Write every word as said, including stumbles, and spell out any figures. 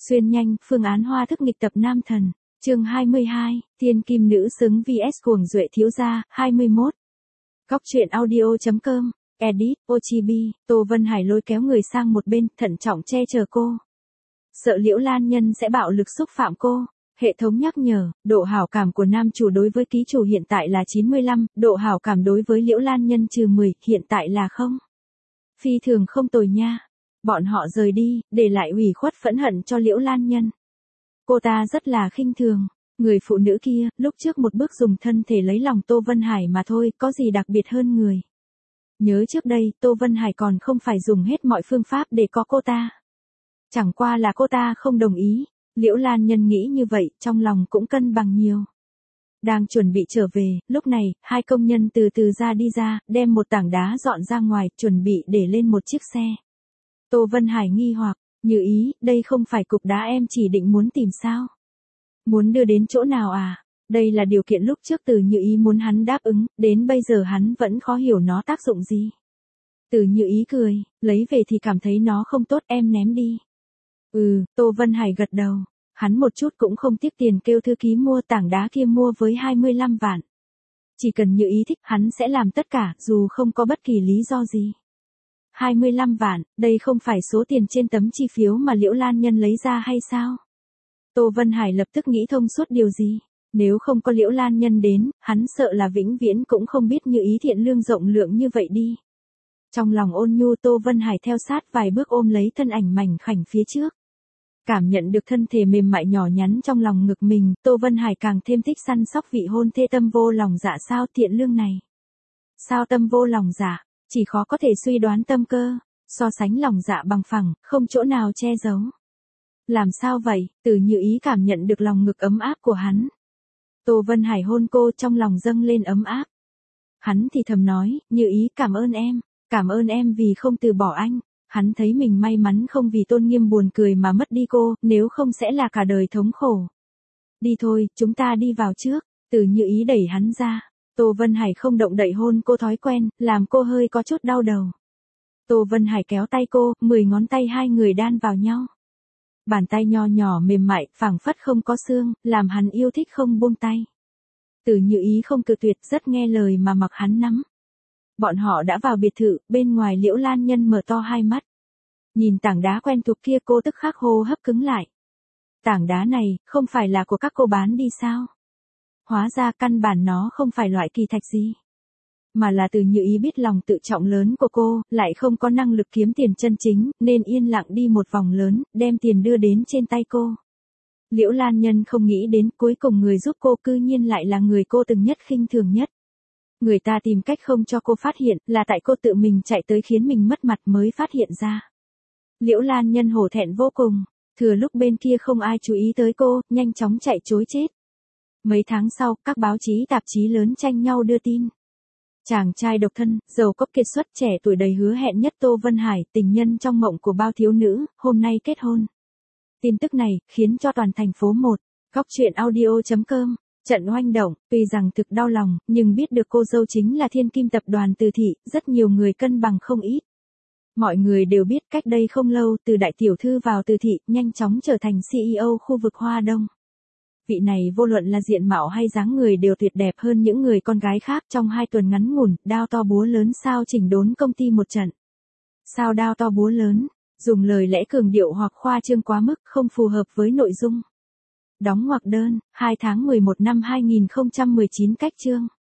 Xuyên nhanh, phương án hoa thức nghịch tập nam thần. Chương hai mươi hai, Thiên kim nữ xứng vs cuồng duệ thiếu gia, hai mươi mốt. Góc truyện audio.com, edit, Ochibi, Tô Vân Hải lôi kéo người sang một bên, thận trọng che chở cô. Sợ Liễu Lan Nhân sẽ bạo lực xúc phạm cô. Hệ thống nhắc nhở, độ hảo cảm của nam chủ đối với ký chủ hiện tại là chín mươi lăm, độ hảo cảm đối với Liễu Lan Nhân trừ mười, hiện tại là không. Phi thường không tồi nha. Bọn họ rời đi, để lại ủy khuất phẫn hận cho Liễu Lan Nhân. Cô ta rất là khinh thường. Người phụ nữ kia, lúc trước một bước dùng thân thể lấy lòng Tô Vân Hải mà thôi, có gì đặc biệt hơn người. Nhớ trước đây, Tô Vân Hải còn không phải dùng hết mọi phương pháp để có cô ta. Chẳng qua là cô ta không đồng ý. Liễu Lan Nhân nghĩ như vậy, trong lòng cũng cân bằng nhiều. Đang chuẩn bị trở về, lúc này, hai công nhân từ từ ra đi ra, đem một tảng đá dọn ra ngoài, chuẩn bị để lên một chiếc xe. Tô Vân Hải nghi hoặc, Như Ý, đây không phải cục đá em chỉ định muốn tìm sao? Muốn đưa đến chỗ nào à? Đây là điều kiện lúc trước Từ Như Ý muốn hắn đáp ứng, đến bây giờ hắn vẫn khó hiểu nó tác dụng gì. Từ Như Ý cười, lấy về thì cảm thấy nó không tốt, em ném đi. Ừ, Tô Vân Hải gật đầu. Hắn một chút cũng không tiếc tiền kêu thư ký mua tảng đá kia mua với hai mươi lăm vạn. Chỉ cần Như Ý thích, hắn sẽ làm tất cả, dù không có bất kỳ lý do gì. hai mươi lăm vạn, đây không phải số tiền trên tấm chi phiếu mà Liễu Lan Nhân lấy ra hay sao? Tô Vân Hải lập tức nghĩ thông suốt điều gì. Nếu không có Liễu Lan Nhân đến, hắn sợ là vĩnh viễn cũng không biết Như Ý thiện lương rộng lượng như vậy đi. Trong lòng ôn nhu, Tô Vân Hải theo sát vài bước ôm lấy thân ảnh mảnh khảnh phía trước. Cảm nhận được thân thể mềm mại nhỏ nhắn trong lòng ngực mình, Tô Vân Hải càng thêm thích săn sóc vị hôn thê tâm vô lòng dạ. Sao thiện lương này? Sao tâm vô lòng dạ? Chỉ khó có thể suy đoán tâm cơ, so sánh lòng dạ bằng phẳng, không chỗ nào che giấu. Làm sao vậy? Từ Như Ý cảm nhận được lòng ngực ấm áp của hắn. Tô Vân Hải hôn cô, trong lòng dâng lên ấm áp. Hắn thì thầm nói, Như Ý, cảm ơn em, cảm ơn em vì không từ bỏ anh. Hắn thấy mình may mắn không vì tôn nghiêm buồn cười mà mất đi cô, nếu không sẽ là cả đời thống khổ. Đi thôi, chúng ta đi vào trước. Từ Như Ý đẩy hắn ra. Tô Vân Hải không động đậy hôn cô thói quen, làm cô hơi có chút đau đầu. Tô Vân Hải kéo tay cô, mười ngón tay hai người đan vào nhau. Bàn tay nho nhỏ mềm mại, phảng phất không có xương, làm hắn yêu thích không buông tay. Từ Như Ý không cự tuyệt, rất nghe lời mà mặc hắn nắm. Bọn họ đã vào biệt thự, bên ngoài Liễu Lan Nhân mở to hai mắt. Nhìn tảng đá quen thuộc kia, cô tức khắc hô hấp cứng lại. Tảng đá này, không phải là của các cô bán đi sao? Hóa ra căn bản nó không phải loại kỳ thạch gì. Mà là Từ Như Ý biết lòng tự trọng lớn của cô, lại không có năng lực kiếm tiền chân chính, nên yên lặng đi một vòng lớn, đem tiền đưa đến trên tay cô. Liễu Lan Nhân không nghĩ đến cuối cùng người giúp cô cư nhiên lại là người cô từng nhất khinh thường nhất. Người ta tìm cách không cho cô phát hiện, là tại cô tự mình chạy tới khiến mình mất mặt mới phát hiện ra. Liễu Lan Nhân hổ thẹn vô cùng, thừa lúc bên kia không ai chú ý tới cô, nhanh chóng chạy trối chết. Mấy tháng sau, các báo chí tạp chí lớn tranh nhau đưa tin. Chàng trai độc thân, giàu có kiệt xuất, trẻ tuổi đầy hứa hẹn nhất Tô Vân Hải, tình nhân trong mộng của bao thiếu nữ, hôm nay kết hôn. Tin tức này, khiến cho toàn thành phố một, góc truyện audio.com, trận oanh động, tuy rằng thực đau lòng, nhưng biết được cô dâu chính là thiên kim tập đoàn Từ Thị, rất nhiều người cân bằng không ít. Mọi người đều biết cách đây không lâu, từ đại tiểu thư vào Từ Thị, nhanh chóng trở thành xê e ô khu vực Hoa Đông. Vị này vô luận là diện mạo hay dáng người đều tuyệt đẹp hơn những người con gái khác. Trong hai tuần ngắn ngủn, đao to búa lớn sao chỉnh đốn công ty một trận. Sao đao to búa lớn, dùng lời lẽ cường điệu hoặc khoa trương quá mức, không phù hợp với nội dung. Đóng ngoặc đơn, hai tháng mười một năm hai nghìn không trăm mười chín cách chương.